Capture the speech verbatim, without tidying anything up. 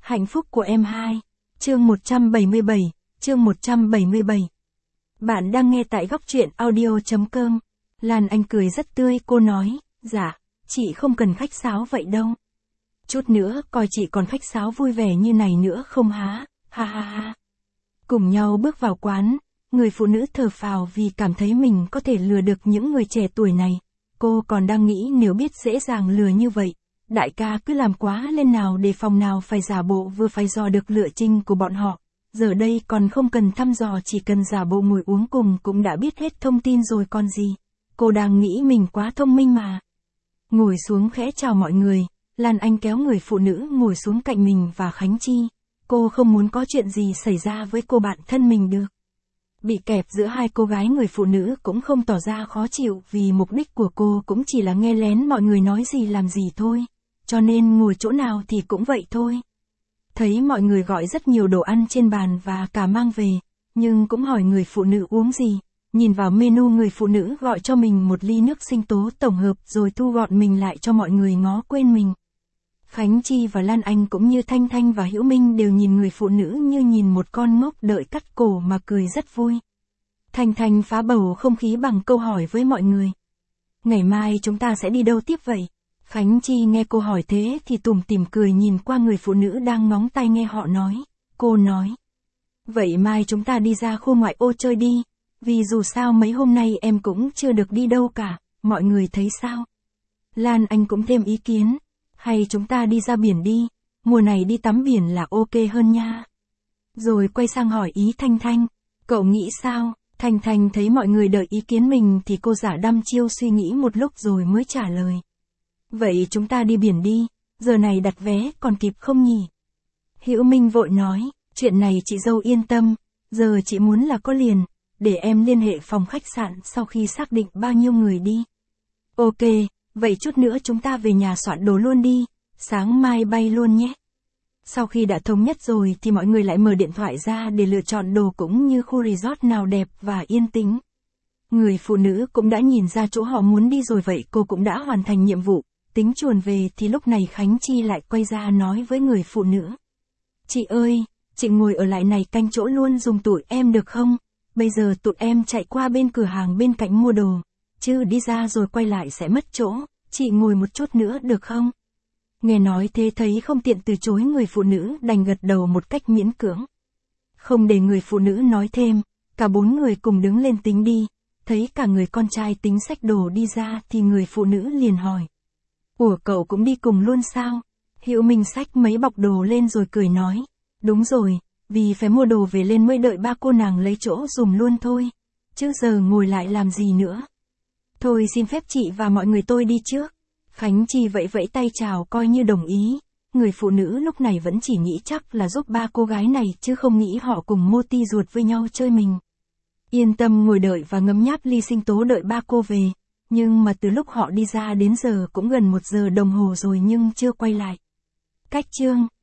Hạnh phúc của em hai. Chương một trăm bảy mươi bảy, chương một trăm bảy mươi bảy. Bạn đang nghe tại góc truyện audio chấm com. Lan Anh cười rất tươi, cô nói, dạ, chị không cần khách sáo vậy đâu. Chút nữa coi chị còn khách sáo vui vẻ như này nữa không hả, ha ha ha. Cùng nhau bước vào quán, người phụ nữ thở phào vì cảm thấy mình có thể lừa được những người trẻ tuổi này. Cô còn đang nghĩ nếu biết dễ dàng lừa như vậy, đại ca cứ làm quá lên nào để phòng nào phải giả bộ vừa phải dò được lựa chinh của bọn họ. Giờ đây còn không cần thăm dò, chỉ cần giả bộ ngồi uống cùng cũng đã biết hết thông tin rồi còn gì. Cô đang nghĩ mình quá thông minh mà. Ngồi xuống khẽ chào mọi người, Lan Anh kéo người phụ nữ ngồi xuống cạnh mình và Khánh Chi. Cô không muốn có chuyện gì xảy ra với cô bạn thân mình được. Bị kẹp giữa hai cô gái, người phụ nữ cũng không tỏ ra khó chịu vì mục đích của cô cũng chỉ là nghe lén mọi người nói gì làm gì thôi. Cho nên ngồi chỗ nào thì cũng vậy thôi. Thấy mọi người gọi rất nhiều đồ ăn trên bàn và cả mang về, nhưng cũng hỏi người phụ nữ uống gì. Nhìn vào menu, người phụ nữ gọi cho mình một ly nước sinh tố tổng hợp rồi thu gọn mình lại cho mọi người ngó quên mình. Khánh Chi và Lan Anh cũng như Thanh Thanh và Hữu Minh đều nhìn người phụ nữ như nhìn một con ngốc đợi cắt cổ mà cười rất vui. Thanh Thanh phá bầu không khí bằng câu hỏi với mọi người. Ngày mai chúng ta sẽ đi đâu tiếp vậy? Khánh Chi nghe cô hỏi thế thì tủm tỉm cười nhìn qua người phụ nữ đang ngóng tai nghe họ nói. Cô nói. Vậy mai chúng ta đi ra khu ngoại ô chơi đi, vì dù sao mấy hôm nay em cũng chưa được đi đâu cả, mọi người thấy sao? Lan Anh cũng thêm ý kiến. Hay chúng ta đi ra biển đi, mùa này đi tắm biển là ok hơn nha. Rồi quay sang hỏi ý Thanh Thanh, cậu nghĩ sao? Thanh Thanh thấy mọi người đợi ý kiến mình thì cô giả đăm chiêu suy nghĩ một lúc rồi mới trả lời. Vậy chúng ta đi biển đi, giờ này đặt vé còn kịp không nhỉ? Hữu Minh vội nói, chuyện này chị dâu yên tâm, giờ chị muốn là có liền, để em liên hệ phòng khách sạn sau khi xác định bao nhiêu người đi. Ok. Vậy chút nữa chúng ta về nhà soạn đồ luôn đi, sáng mai bay luôn nhé. Sau khi đã thống nhất rồi thì mọi người lại mở điện thoại ra để lựa chọn đồ cũng như khu resort nào đẹp và yên tĩnh. Người phụ nữ cũng đã nhìn ra chỗ họ muốn đi rồi, vậy cô cũng đã hoàn thành nhiệm vụ, tính chuồn về thì lúc này Khánh Chi lại quay ra nói với người phụ nữ. Chị ơi, chị ngồi ở lại này canh chỗ luôn giùm tụi em được không? Bây giờ tụi em chạy qua bên cửa hàng bên cạnh mua đồ. Chứ đi ra rồi quay lại sẽ mất chỗ, chị ngồi một chút nữa được không? Nghe nói thế thấy không tiện từ chối, người phụ nữ đành gật đầu một cách miễn cưỡng. Không để người phụ nữ nói thêm, cả bốn người cùng đứng lên tính đi, thấy cả người con trai tính xách đồ đi ra thì người phụ nữ liền hỏi. Ủa cậu cũng đi cùng luôn sao? Hữu Minh xách mấy bọc đồ lên rồi cười nói. Đúng rồi, vì phải mua đồ về lên mới đợi ba cô nàng lấy chỗ dùm luôn thôi, chứ giờ ngồi lại làm gì nữa. Thôi xin phép chị và mọi người tôi đi trước. Khánh Chi vẫy vẫy tay chào coi như đồng ý. Người phụ nữ lúc này vẫn chỉ nghĩ chắc là giúp ba cô gái này chứ không nghĩ họ cùng mô ti ruột với nhau chơi mình. Yên tâm ngồi đợi và ngấm nháp ly sinh tố đợi ba cô về. Nhưng mà từ lúc họ đi ra đến giờ cũng gần một giờ đồng hồ rồi nhưng chưa quay lại. Cách chương